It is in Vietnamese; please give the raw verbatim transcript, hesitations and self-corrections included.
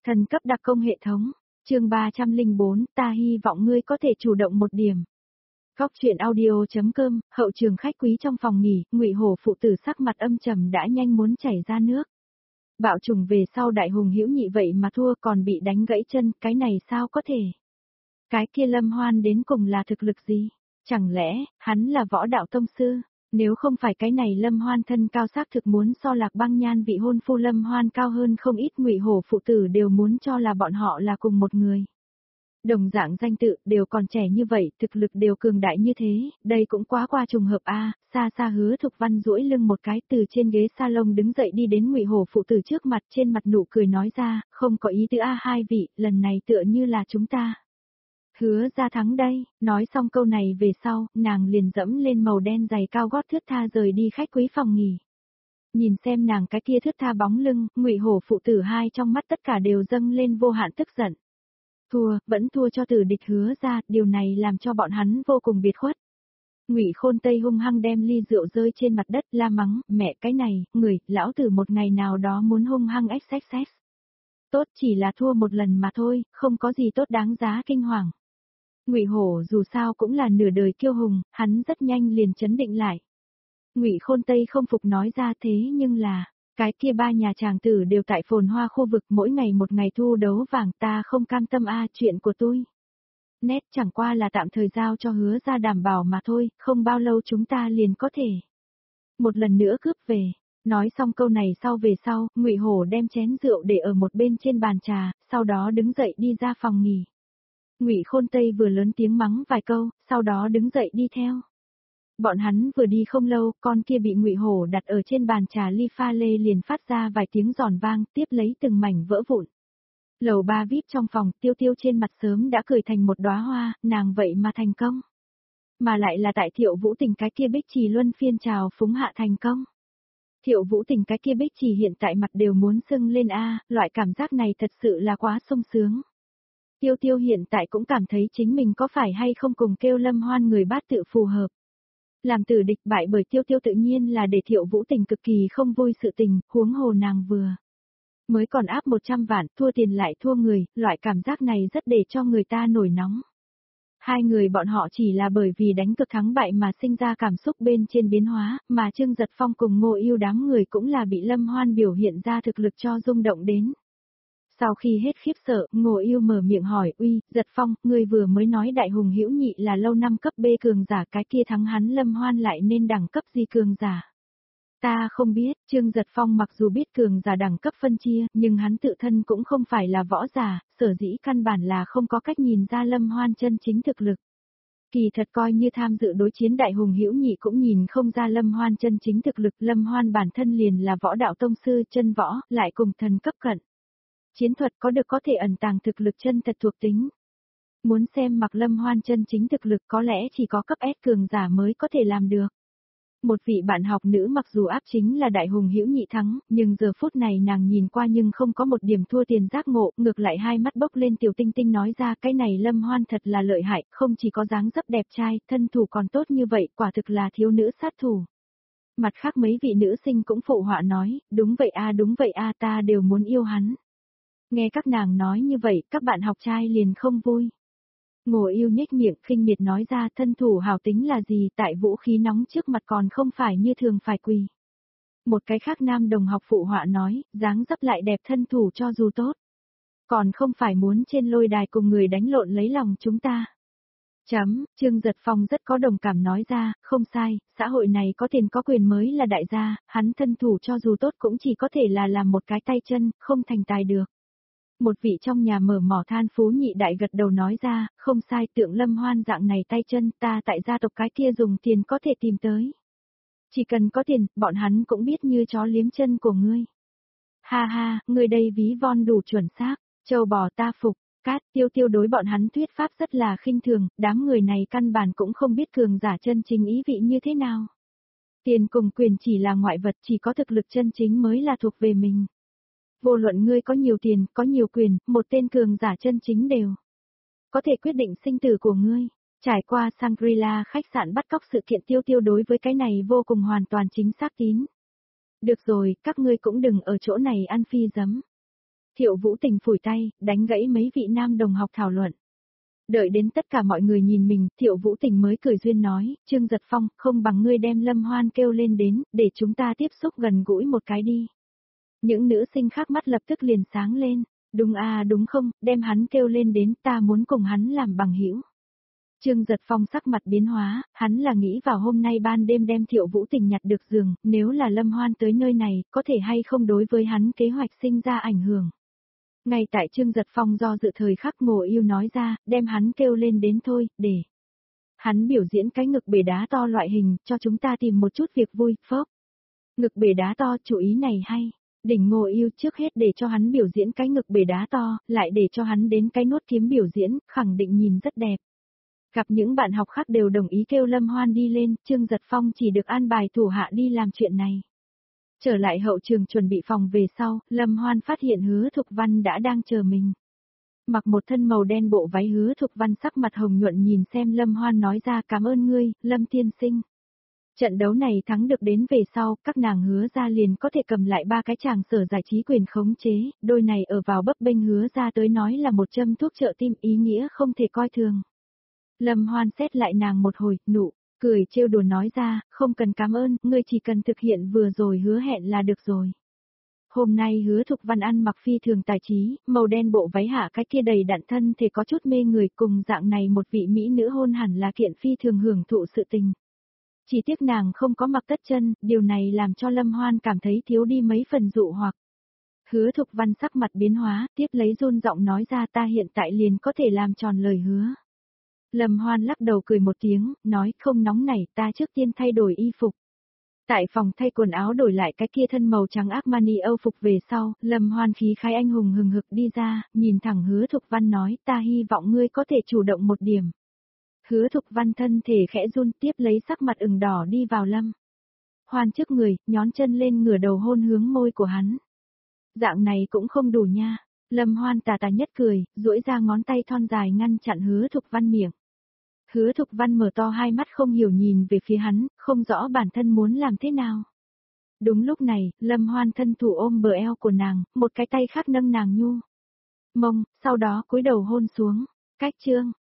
Thần cấp đặc công hệ thống, chương ba trăm lẻ bốn, ta hy vọng ngươi có thể chủ động một điểm. Góc truyện audio.com, hậu trường khách quý trong phòng nghỉ, Ngụy Hổ phụ tử sắc mặt âm trầm đã nhanh muốn chảy ra nước. Bạo trùng về sau đại hùng hữu nhị vậy mà thua còn bị đánh gãy chân, cái này sao có thể? Cái kia Lâm Hoan đến cùng là thực lực gì? Chẳng lẽ, hắn là võ đạo tông sư? Nếu không phải cái này Lâm Hoan thân cao xác thực muốn so Lạc Băng Nhan vị hôn phu Lâm Hoan cao hơn không ít, Ngụy Hổ phụ tử đều muốn cho là bọn họ là cùng một người. Đồng dạng danh tự, đều còn trẻ như vậy, thực lực đều cường đại như thế, đây cũng quá qua trùng hợp a. Xa xa Hứa Thục Văn duỗi lưng một cái từ trên ghế salon đứng dậy đi đến Ngụy Hổ phụ tử trước mặt, trên mặt nụ cười nói ra, không có ý tứ a hai vị, lần này tựa như là chúng ta. Hứa ra thắng đây, nói xong câu này về sau, nàng liền dẫm lên màu đen giày cao gót thướt tha rời đi khách quý phòng nghỉ. Nhìn xem nàng cái kia thướt tha bóng lưng, Ngụy Hổ phụ tử hai trong mắt tất cả đều dâng lên vô hạn tức giận. Thua, vẫn thua cho tử địch Hứa ra, điều này làm cho bọn hắn vô cùng biệt khuất. Ngụy Khôn Tây hung hăng đem ly rượu rơi trên mặt đất, la mắng, mẹ cái này, người, lão tử một ngày nào đó muốn hung hăng ếch xách xách. Tốt chỉ là thua một lần mà thôi, không có gì tốt đáng giá kinh hoàng. Ngụy Hổ dù sao cũng là nửa đời kiêu hùng, hắn rất nhanh liền chấn định lại. Ngụy Khôn Tây không phục nói ra thế nhưng là, cái kia ba nhà chàng tử đều tại phồn hoa khu vực mỗi ngày một ngày thu đấu vàng, ta không cam tâm a, chuyện của tôi. Nét chẳng qua là tạm thời giao cho Hứa ra đảm bảo mà thôi, không bao lâu chúng ta liền có thể một lần nữa cướp về. Nói xong câu này sau về sau, Ngụy Hổ đem chén rượu để ở một bên trên bàn trà, sau đó đứng dậy đi ra phòng nghỉ. Ngụy Khôn Tây vừa lớn tiếng mắng vài câu, sau đó đứng dậy đi theo. Bọn hắn vừa đi không lâu, con kia bị Ngụy Hổ đặt ở trên bàn trà ly pha lê liền phát ra vài tiếng giòn vang, tiếp lấy từng mảnh vỡ vụn. Lầu ba víp trong phòng, Tiêu Tiêu trên mặt sớm đã cười thành một đóa hoa, nàng vậy mà thành công. Mà lại là tại Thiệu Vũ Tình cái kia bích trì luân phiên trào phúng hạ thành công. Thiệu Vũ Tình cái kia bích trì hiện tại mặt đều muốn sưng lên a, loại cảm giác này thật sự là quá sung sướng. Tiêu Tiêu hiện tại cũng cảm thấy chính mình có phải hay không cùng kêu Lâm Hoan người bát tự phù hợp. Làm tử địch bại bởi Tiêu Tiêu tự nhiên là để Thiệu Vũ Tình cực kỳ không vui sự tình, huống hồ nàng vừa mới còn áp một trăm vạn, thua tiền lại thua người, loại cảm giác này rất để cho người ta nổi nóng. Hai người bọn họ chỉ là bởi vì đánh cực thắng bại mà sinh ra cảm xúc bên trên biến hóa, mà Trương Giật Phong cùng Ngô Yêu đám người cũng là bị Lâm Hoan biểu hiện ra thực lực cho rung động đến. Sau khi hết khiếp sợ, Ngô Yêu mở miệng hỏi, uy, Giật Phong, ngươi vừa mới nói đại hùng hữu nhị là lâu năm cấp B cường giả, cái kia thắng hắn Lâm Hoan lại nên đẳng cấp gì cường giả? Ta không biết, Trương Giật Phong mặc dù biết cường giả đẳng cấp phân chia, nhưng hắn tự thân cũng không phải là võ giả, sở dĩ căn bản là không có cách nhìn ra Lâm Hoan chân chính thực lực. Kỳ thật coi như tham dự đối chiến đại hùng hữu nhị cũng nhìn không ra Lâm Hoan chân chính thực lực, Lâm Hoan bản thân liền là võ đạo tông sư chân võ, lại cùng thần cấp cận. Chiến thuật có được có thể ẩn tàng thực lực chân thật thuộc tính. Muốn xem mặc Lâm Hoan chân chính thực lực có lẽ chỉ có cấp S cường giả mới có thể làm được. Một vị bạn học nữ mặc dù áp chính là đại hùng hữu nhị thắng, nhưng giờ phút này nàng nhìn qua nhưng không có một điểm thua tiền giác ngộ, ngược lại hai mắt bốc lên tiểu tinh tinh nói ra cái này Lâm Hoan thật là lợi hại, không chỉ có dáng dấp đẹp trai, thân thủ còn tốt như vậy, quả thực là thiếu nữ sát thủ. Mặt khác mấy vị nữ sinh cũng phụ họa nói, đúng vậy a đúng vậy a ta đều muốn yêu hắn. Nghe các nàng nói như vậy, các bạn học trai liền không vui. Ngô Yêu nhếch miệng khinh miệt nói ra thân thủ hảo tính là gì, tại vũ khí nóng trước mặt còn không phải như thường phải quỳ. Một cái khác nam đồng học phụ họa nói, dáng dấp lại đẹp thân thủ cho dù tốt. Còn không phải muốn trên lôi đài cùng người đánh lộn lấy lòng chúng ta. Chấm, Trương Giật Phong rất có đồng cảm nói ra, không sai, xã hội này có tiền có quyền mới là đại gia, hắn thân thủ cho dù tốt cũng chỉ có thể là làm một cái tay chân, không thành tài được. Một vị trong nhà mở mỏ than phú nhị đại gật đầu nói ra, không sai, tượng Lâm Hoan dạng này tay chân, ta tại gia tộc cái kia dùng tiền có thể tìm tới. Chỉ cần có tiền, bọn hắn cũng biết như chó liếm chân của ngươi. Ha ha, ngươi đây ví von đủ chuẩn xác, châu bò ta phục, Cát Tiêu Tiêu đối bọn hắn thuyết pháp rất là khinh thường, đám người này căn bản cũng không biết cường giả chân chính ý vị như thế nào. Tiền cùng quyền chỉ là ngoại vật, chỉ có thực lực chân chính mới là thuộc về mình. Vô luận ngươi có nhiều tiền, có nhiều quyền, một tên cường giả chân chính đều có thể quyết định sinh tử của ngươi. Trải qua Shangri-La khách sạn bắt cóc sự kiện Tiêu Tiêu đối với cái này vô cùng hoàn toàn chính xác tín. Được rồi, các ngươi cũng đừng ở chỗ này ăn phi giấm. Thiệu Vũ Tình phủi tay, đánh gãy mấy vị nam đồng học thảo luận. Đợi đến tất cả mọi người nhìn mình, Thiệu Vũ Tình mới cười duyên nói, Trương Giật Phong, không bằng ngươi đem Lâm Hoan kêu lên đến, để chúng ta tiếp xúc gần gũi một cái đi. Những nữ sinh khác mắt lập tức liền sáng lên, đúng à đúng không, đem hắn kêu lên đến, ta muốn cùng hắn làm bằng hữu. Trương Giật Phong sắc mặt biến hóa, hắn là nghĩ vào hôm nay ban đêm đem Thiệu Vũ Tình nhặt được giường, nếu là Lâm Hoan tới nơi này, có thể hay không đối với hắn kế hoạch sinh ra ảnh hưởng. Ngay tại Trương Giật Phong do dự thời khắc Ngô Yêu nói ra, đem hắn kêu lên đến thôi, để hắn biểu diễn cái ngực bể đá to loại hình, cho chúng ta tìm một chút việc vui, phốc. Ngực bể đá to, chủ ý này hay. Đỉnh Ngô Yêu trước hết để cho hắn biểu diễn cái ngực bể đá to, lại để cho hắn đến cái nuốt kiếm biểu diễn, khẳng định nhìn rất đẹp. Gặp những bạn học khác đều đồng ý kêu Lâm Hoan đi lên, Trương Giật Phong chỉ được an bài thủ hạ đi làm chuyện này. Trở lại hậu trường chuẩn bị phòng về sau, Lâm Hoan phát hiện Hứa Thục Văn đã đang chờ mình. Mặc một thân màu đen bộ váy, Hứa Thục Văn sắc mặt hồng nhuận nhìn xem Lâm Hoan nói ra, cảm ơn ngươi, Lâm tiên sinh. Trận đấu này thắng được đến về sau, các nàng Hứa ra liền có thể cầm lại ba cái tràng sở giải trí quyền khống chế, đôi này ở vào bấp bênh Hứa ra tới nói là một châm thuốc trợ tim, ý nghĩa không thể coi thường. Lâm Hoan xét lại nàng một hồi, nụ cười trêu đùa nói ra, không cần cảm ơn, ngươi chỉ cần thực hiện vừa rồi hứa hẹn là được rồi. Hôm nay Hứa Thục Văn ăn mặc phi thường tài trí, màu đen bộ váy hạ cái kia đầy đặn thân thể có chút mê người, cùng dạng này một vị mỹ nữ hôn hẳn là kiện phi thường hưởng thụ sự tình. Chỉ tiếc nàng không có mặc tất chân, điều này làm cho Lâm Hoan cảm thấy thiếu đi mấy phần dụ hoặc. Hứa Thục Văn sắc mặt biến hóa, tiếp lấy run giọng nói ra, ta hiện tại liền có thể làm tròn lời hứa. Lâm Hoan lắc đầu cười một tiếng, nói không nóng nảy, ta trước tiên thay đổi y phục. Tại phòng thay quần áo đổi lại cái kia thân màu trắng Armani Âu phục về sau, Lâm Hoan khí khái anh hùng hừng hực đi ra, nhìn thẳng Hứa Thục Văn nói, ta hy vọng ngươi có thể chủ động một điểm. Hứa Thục Văn thân thể khẽ run, tiếp lấy sắc mặt ửng đỏ đi vào Lâm Hoan trước người, nhón chân lên ngửa đầu hôn hướng môi của hắn. Dạng này cũng không đủ nha. Lâm Hoan tà tà nhất cười, duỗi ra ngón tay thon dài ngăn chặn Hứa Thục Văn miệng. Hứa Thục Văn mở to hai mắt không hiểu nhìn về phía hắn, không rõ bản thân muốn làm thế nào. Đúng lúc này, Lâm Hoan thân thủ ôm bờ eo của nàng, một cái tay khác nâng nàng nhu mông, sau đó cúi đầu hôn xuống. Cách chương